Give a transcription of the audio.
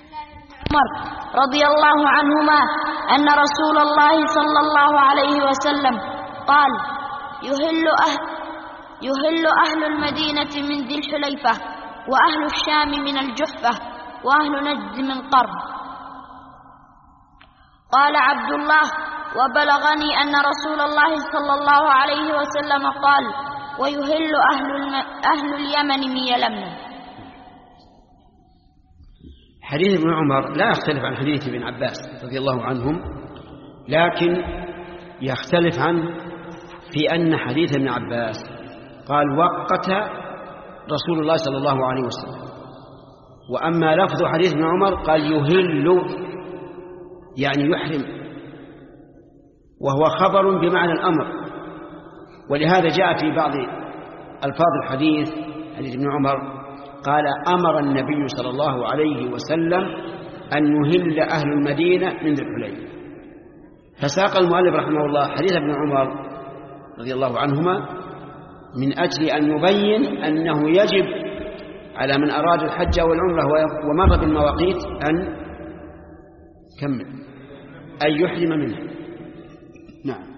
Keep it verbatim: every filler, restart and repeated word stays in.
عمر رضي الله عنهما أن رسول الله صلى الله عليه وسلم قال: يهل أهل, يهل أهل المدينة من ذي الحليفة، وأهل الشام من الجحفة، وأهل نجد من قرن. قال عبد الله: وبلغني أن رسول الله صلى الله عليه وسلم قال: ويهل أهل, الم... أهل اليمن من يلمن. حديث ابن عمر لا يختلف عن حديث ابن عباس رضي الله عنهم، لكن يختلف عنه في أن حديث ابن عباس قال: وقت رسول الله صلى الله عليه وسلم، وأما لفظ حديث ابن عمر قال: يهل، يعني يحرم، وهو خبر بمعنى الأمر. ولهذا جاء في بعض ألفاظ الحديث حديث ابن عمر قال: أمر النبي صلى الله عليه وسلم أن يهل أهل المدينة من ذي الحليفة. فساق المؤلف رحمه الله حديث ابن عمر رضي الله عنهما من أجل أن يبين أنه يجب على من أراد الحج والعمرة ومر بالمواقيت أن كمل أن يحرم منها. نعم.